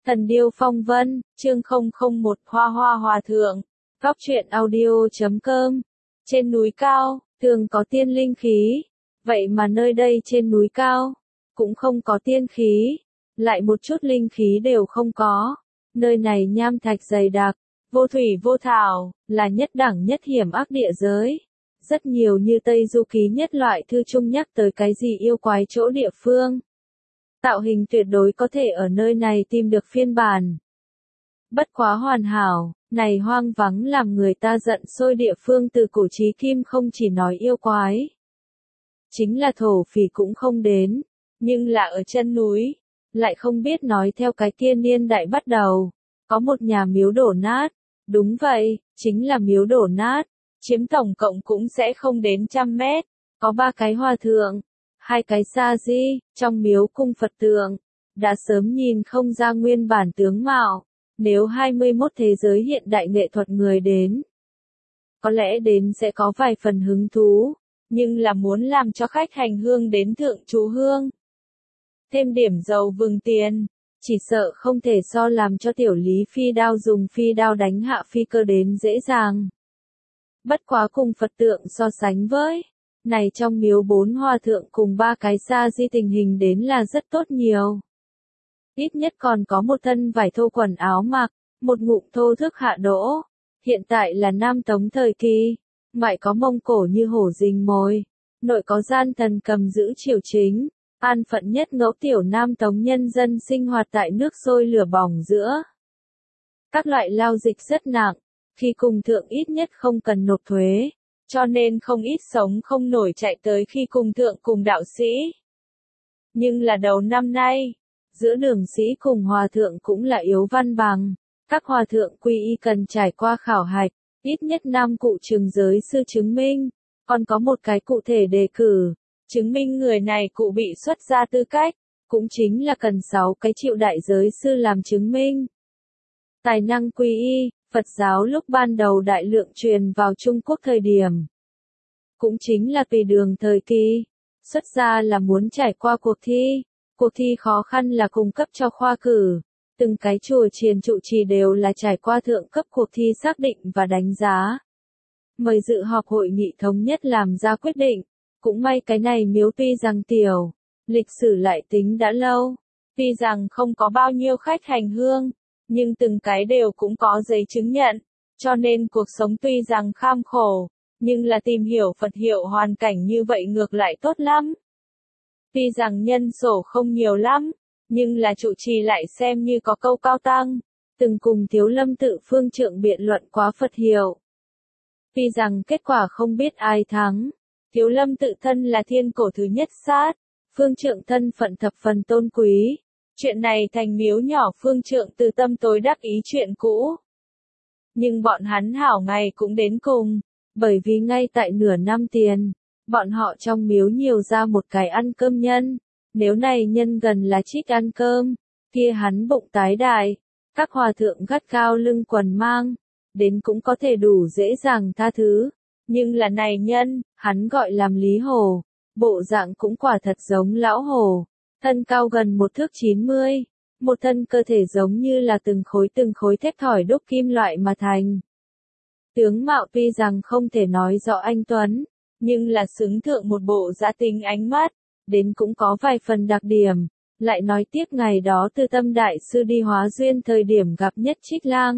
Thần điêu phong vân, chương 001 Hoa Hoa Hòa Thượng, Góc truyện audio.com. Trên núi cao, thường có tiên linh khí, vậy mà nơi đây trên núi cao, cũng không có tiên khí, lại một chút linh khí đều không có. Nơi này nham thạch dày đặc, vô thủy vô thảo, là nhất đẳng nhất hiểm ác địa giới. Rất nhiều như Tây Du Ký Nhất loại thư chung nhắc tới cái gì yêu quái chỗ địa phương. Tạo hình tuyệt đối có thể ở nơi này tìm được phiên bản bất quá hoàn hảo, này hoang vắng làm người ta giận sôi địa phương từ cổ chí kim không chỉ nói yêu quái. Chính là thổ phỉ cũng không đến, nhưng là ở chân núi, lại không biết nói theo cái kia niên đại bắt đầu, có một nhà miếu đổ nát, đúng vậy, chính là miếu đổ nát, chiếm tổng cộng cũng sẽ không đến 100 mét, có 3 cái hòa thượng. 2 cái sa di, trong miếu cung Phật tượng, đã sớm nhìn không ra nguyên bản tướng mạo, nếu 21 thế giới hiện đại nghệ thuật người đến. Có lẽ đến sẽ có vài phần hứng thú, nhưng là muốn làm cho khách hành hương đến thượng chú hương. Thêm điểm dầu vừng tiền, chỉ sợ không thể so làm cho tiểu lý phi đao dùng phi đao đánh hạ phi cơ đến dễ dàng. Bất quá cùng Phật tượng so sánh với này trong miếu 4 hòa thượng cùng 3 cái sa di tình hình đến là rất tốt nhiều. Ít nhất còn có một thân vải thô quần áo mặc, một ngụm thô thức hạ đỗ. Hiện tại là Nam Tống thời kỳ, ngoại có Mông Cổ như hổ rình mồi, nội có gian thần cầm giữ triều chính, an phận nhất ngẫu tiểu Nam Tống nhân dân sinh hoạt tại nước sôi lửa bỏng giữa. Các loại lao dịch rất nặng, khi cùng thượng ít nhất không cần nộp thuế. Cho nên không ít sống không nổi chạy tới khi cùng thượng cùng đạo sĩ. Nhưng là đầu năm nay, giữa đường sĩ cùng hòa thượng cũng là yếu văn bằng. Các hòa thượng quy y cần trải qua khảo hạch, ít nhất 5 cụ trường giới sư chứng minh, còn có một cái cụ thể đề cử, chứng minh người này cụ bị xuất gia tư cách, cũng chính là cần 6 cái triệu đại giới sư làm chứng minh. Tài năng quy y. Phật giáo lúc ban đầu đại lượng truyền vào Trung Quốc thời điểm. Cũng chính là tùy đường thời kỳ. Xuất gia là muốn trải qua cuộc thi. Cuộc thi khó khăn là cung cấp cho khoa cử. Từng cái chùa chiền trụ trì đều là trải qua thượng cấp cuộc thi xác định và đánh giá. Mời dự họp hội nghị thống nhất làm ra quyết định. Cũng may cái này miếu tuy rằng tiểu, lịch sử lại tính đã lâu. Tuy rằng không có bao nhiêu khách hành hương. Nhưng từng cái đều cũng có giấy chứng nhận, cho nên cuộc sống tuy rằng kham khổ, nhưng là tìm hiểu Phật hiệu hoàn cảnh như vậy ngược lại tốt lắm. Tuy rằng nhân sổ không nhiều lắm, nhưng là trụ trì lại xem như có câu cao tăng, từng cùng Thiếu Lâm Tự Phương Trượng biện luận quá Phật hiệu. Tuy rằng kết quả không biết ai thắng, Thiếu Lâm Tự thân là thiên cổ thứ nhất sát, Phương Trượng thân phận thập phần tôn quý. Chuyện này thành miếu nhỏ Phương Trượng từ tâm tối đắc ý chuyện cũ. Nhưng bọn hắn hảo ngày cũng đến cùng, bởi vì ngay tại nửa năm tiền, bọn họ trong miếu nhiều ra một cái ăn cơm nhân. Nếu này nhân gần là trích ăn cơm, kia hắn bụng tái đại, các hòa thượng gắt cao lưng quần mang, đến cũng có thể đủ dễ dàng tha thứ. Nhưng là này nhân, hắn gọi làm Lý Hổ, bộ dạng cũng quả thật giống lão hổ. Thân cao gần 1 thước 90, một thân cơ thể giống như là từng khối thép thỏi đúc kim loại mà thành. Tướng mạo tuy rằng không thể nói rõ anh tuấn, nhưng là xứng thượng một bộ dã tính ánh mắt, đến cũng có vài phần đặc điểm. Lại nói tiếp ngày đó Tư Tâm Đại Sư đi Hóa Duyên thời điểm gặp Nhất Trích Lang.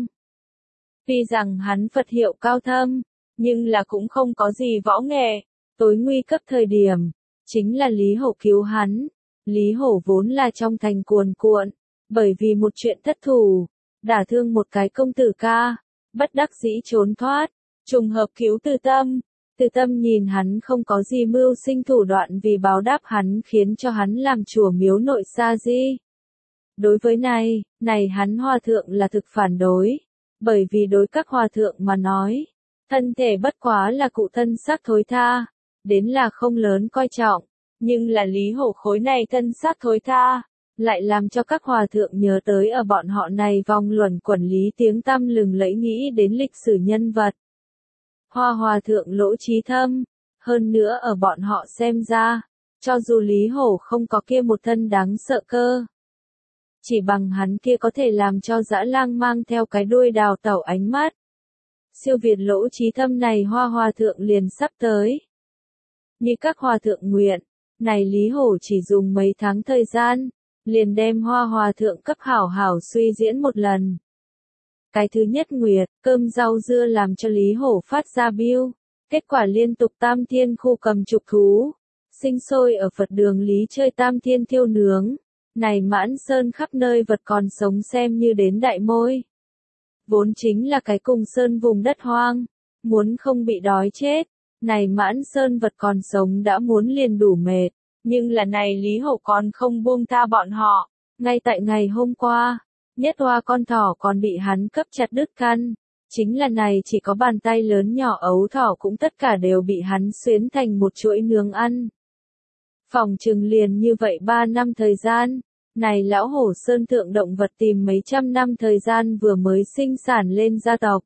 Tuy rằng hắn Phật hiệu cao thâm, nhưng là cũng không có gì võ nghệ, tối nguy cấp thời điểm, chính là Lý Hổ cứu hắn. Lý Hổ vốn là trong thành cuồn cuộn, bởi vì một chuyện thất thủ, đả thương một cái công tử ca, bất đắc dĩ trốn thoát, trùng hợp cứu Từ Tâm nhìn hắn không có gì mưu sinh thủ đoạn vì báo đáp hắn khiến cho hắn làm chùa miếu nội sa di. Đối với này hắn hòa thượng là thực phản đối, bởi vì đối các hòa thượng mà nói, thân thể bất quá là cụ thân xác thối tha, đến là không lớn coi trọng. Nhưng là Lý Hổ khối này thân xác thối tha, lại làm cho các hòa thượng nhớ tới ở bọn họ này vòng luẩn quẩn lý tiếng tăm lừng lẫy nghĩ đến lịch sử nhân vật. Hoa hòa thượng lỗ trí thâm, hơn nữa ở bọn họ xem ra, cho dù Lý Hổ không có kia một thân đáng sợ cơ. chỉ bằng hắn kia có thể làm cho dã lang mang theo cái đuôi đào tẩu ánh mắt. Siêu việt lỗ trí thâm này Hoa Hòa thượng liền sắp tới. Như các hòa thượng nguyện, này Lý Hổ chỉ dùng mấy tháng thời gian, liền đem Hoa Hòa thượng cấp hảo hảo suy diễn một lần. Cái thứ nhất nguyệt, cơm rau dưa làm cho Lý Hổ phát ra biêu, kết quả liên tục tam thiên khu cầm trục thú, sinh sôi ở Phật đường Lý chơi tam thiên thiêu nướng, này mãn sơn khắp nơi vật còn sống xem như đến đại môi. Vốn chính là cái cùng sơn vùng đất hoang, muốn không bị đói chết, này mãn sơn vật còn sống đã muốn liền đủ mệt, nhưng là này Lý Hổ còn không buông tha bọn họ, ngay tại ngày hôm qua, nhất hoa con thỏ còn bị hắn cấp chặt đứt căn, chính là này chỉ có bàn tay lớn nhỏ ấu thỏ cũng tất cả đều bị hắn xuyến thành một chuỗi nướng ăn. Phòng trừng liền như vậy 3 năm thời gian, này lão hổ sơn thượng động vật tìm mấy trăm năm thời gian vừa mới sinh sản lên gia tộc.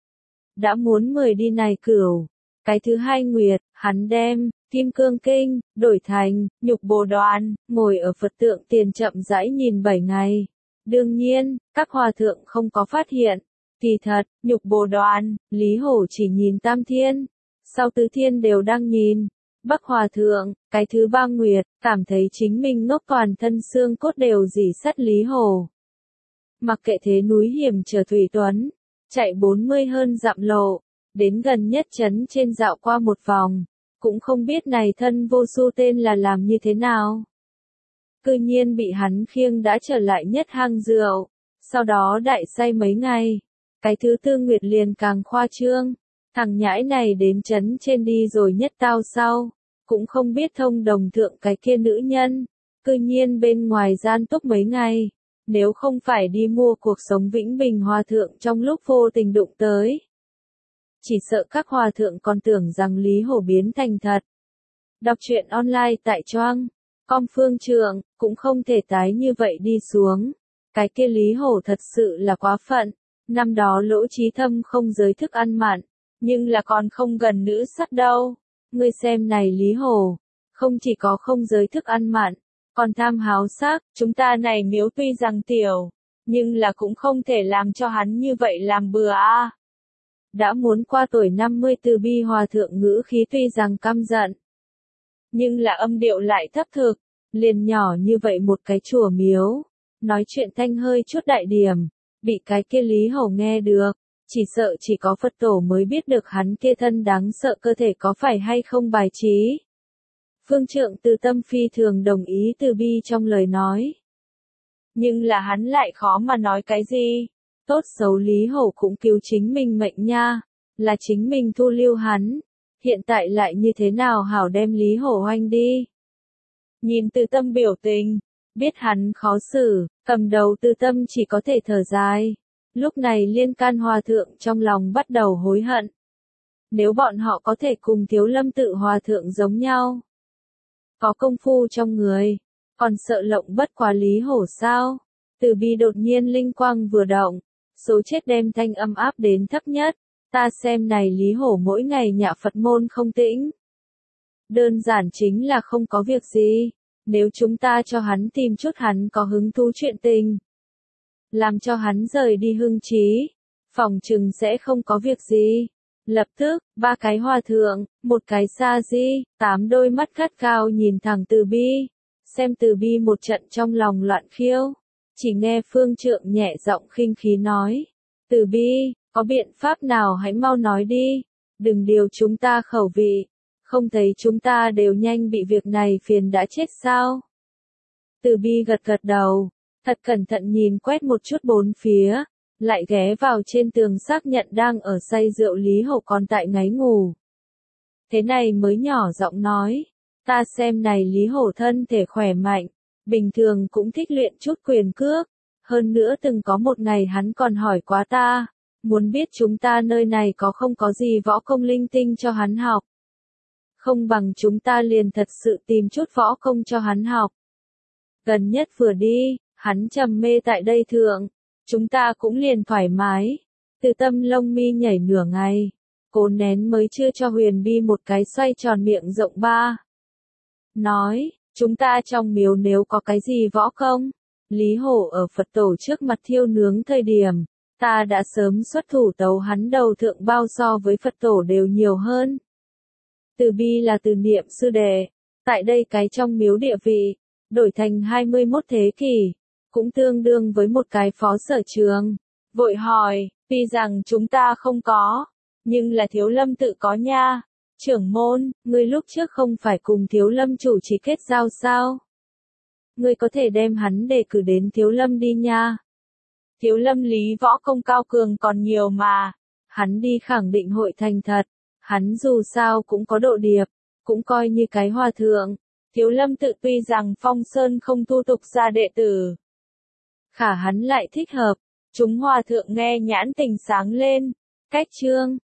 Đã muốn 10 đi này cửu. Cái thứ hai nguyệt, hắn đem Kim Cương Kinh đổi thành Nhục Bồ Đoàn, ngồi ở Phật tượng tiền chậm rãi nhìn 7 ngày. Đương nhiên, các hòa thượng không có phát hiện. Kỳ thật, Nhục Bồ Đoàn, Lý Hổ chỉ nhìn tam thiên, sau tứ thiên đều đang nhìn. Bắc Hòa thượng, cái thứ ba nguyệt, cảm thấy chính mình ngốc toàn thân xương cốt đều rỉ sắt Lý Hổ. Mặc kệ thế núi hiểm trở Thủy Tuấn, chạy 40 hơn dặm lộ, đến gần nhất trấn trên dạo qua một vòng, cũng không biết này thân vô su tên là làm như thế nào. Cư nhiên bị hắn khiêng đã trở lại nhất hang rượu, sau đó đại say mấy ngày. Cái thứ tư nguyệt liền càng khoa trương, thằng nhãi này đến trấn trên đi rồi nhất tao sau, cũng không biết thông đồng thượng cái kia nữ nhân, cư nhiên bên ngoài gian túc mấy ngày, nếu không phải đi mua cuộc sống vĩnh bình hòa thượng trong lúc vô tình đụng tới. Chỉ sợ các hòa thượng còn tưởng rằng Lý Hổ biến thành thật. Đọc truyện online tại Choang, com phương trượng, cũng không thể tái như vậy đi xuống. Cái kia Lý Hổ thật sự là quá phận. Năm đó Lỗ Trí Thâm không giới thức ăn mặn, nhưng là còn không gần nữ sắc đâu. Ngươi xem này Lý Hổ, không chỉ có không giới thức ăn mặn, còn tham háo sắc, chúng ta này miếu tuy rằng tiểu, nhưng là cũng không thể làm cho hắn như vậy làm bừa a. Đã muốn qua tuổi 50 Từ Bi hòa thượng ngữ khí tuy rằng căm giận, nhưng là âm điệu lại thấp thực, liền nhỏ như vậy một cái chùa miếu, nói chuyện thanh hơi chút đại điểm, bị cái kia Lý Hổ nghe được, chỉ sợ chỉ có Phật tổ mới biết được hắn kia thân đáng sợ cơ thể có phải hay không bài trí. Phương Trượng Từ Tâm phi thường đồng ý Từ Bi trong lời nói. Nhưng là hắn lại khó mà nói cái gì. Tốt xấu Lý Hổ cũng cứu chính mình mệnh nha, là chính mình thu lưu hắn. Hiện tại lại như thế nào hảo đem Lý Hổ oanh đi. Nhìn Từ Tâm biểu tình, biết hắn khó xử, cầm đầu Từ Tâm chỉ có thể thở dài. Lúc này Liên Can Hòa thượng trong lòng bắt đầu hối hận. Nếu bọn họ có thể cùng Thiếu Lâm Tự Hòa thượng giống nhau, có công phu trong người, còn sợ lộng bất quá Lý Hổ sao? Từ Bi đột nhiên linh quang vừa động, số chết đem thanh âm áp đến thấp nhất. Ta xem này Lý Hổ mỗi ngày nhạ Phật môn không tĩnh. Đơn giản chính là không có việc gì. Nếu chúng ta cho hắn tìm chút hắn có hứng thú chuyện tình, làm cho hắn rời đi hưng trí, phòng chừng sẽ không có việc gì. Lập tức, 3 cái hòa thượng, 1 cái sa di, 8 đôi mắt gắt cao nhìn thẳng Từ Bi, xem Từ Bi một trận trong lòng loạn khiêu. Chỉ nghe Phương Trượng nhẹ giọng khinh khí nói, Từ Bi, có biện pháp nào hãy mau nói đi, đừng điều chúng ta khẩu vị, không thấy chúng ta đều nhanh bị việc này phiền đã chết sao? Từ Bi gật gật đầu, thật cẩn thận nhìn quét một chút bốn phía, lại ghé vào trên tường xác nhận đang ở say rượu Lý Hổ còn tại ngáy ngủ. Thế này mới nhỏ giọng nói, ta xem này Lý Hổ thân thể khỏe mạnh, bình thường cũng thích luyện chút quyền cước, hơn nữa từng có một ngày hắn còn hỏi quá ta, muốn biết chúng ta nơi này có không có gì võ công linh tinh cho hắn học. Không bằng chúng ta liền thật sự tìm chút võ công cho hắn học. Gần nhất vừa đi, hắn trầm mê tại đây thượng, chúng ta cũng liền thoải mái. Từ Tâm lông mi nhảy nửa ngày, cố nén mới chưa cho Huyền Bi một cái xoay tròn miệng rộng ba. Nói, chúng ta trong miếu nếu có cái gì võ công, Lý Hổ ở Phật tổ trước mặt thiêu nướng thời điểm, ta đã sớm xuất thủ tấu hắn đầu thượng bao so với Phật tổ đều nhiều hơn. Từ bi là từ niệm sư đệ, tại đây cái trong miếu địa vị, đổi thành 21 thế kỷ, cũng tương đương với một cái phó sở trường. Vội hỏi, tuy rằng chúng ta không có, nhưng là Thiếu Lâm tự có nha. Trưởng môn, ngươi lúc trước không phải cùng Thiếu Lâm chủ trì kết giao sao? Ngươi có thể đem hắn đề cử đến Thiếu Lâm đi nha. Thiếu Lâm lý võ công cao cường còn nhiều mà, hắn đi khẳng định hội thành thật, hắn dù sao cũng có độ điệp, cũng coi như cái hòa thượng. Thiếu Lâm tự tuy rằng Phong Sơn không thu tục ra đệ tử, khả hắn lại thích hợp, chúng hòa thượng nghe nhãn tình sáng lên. Cách chương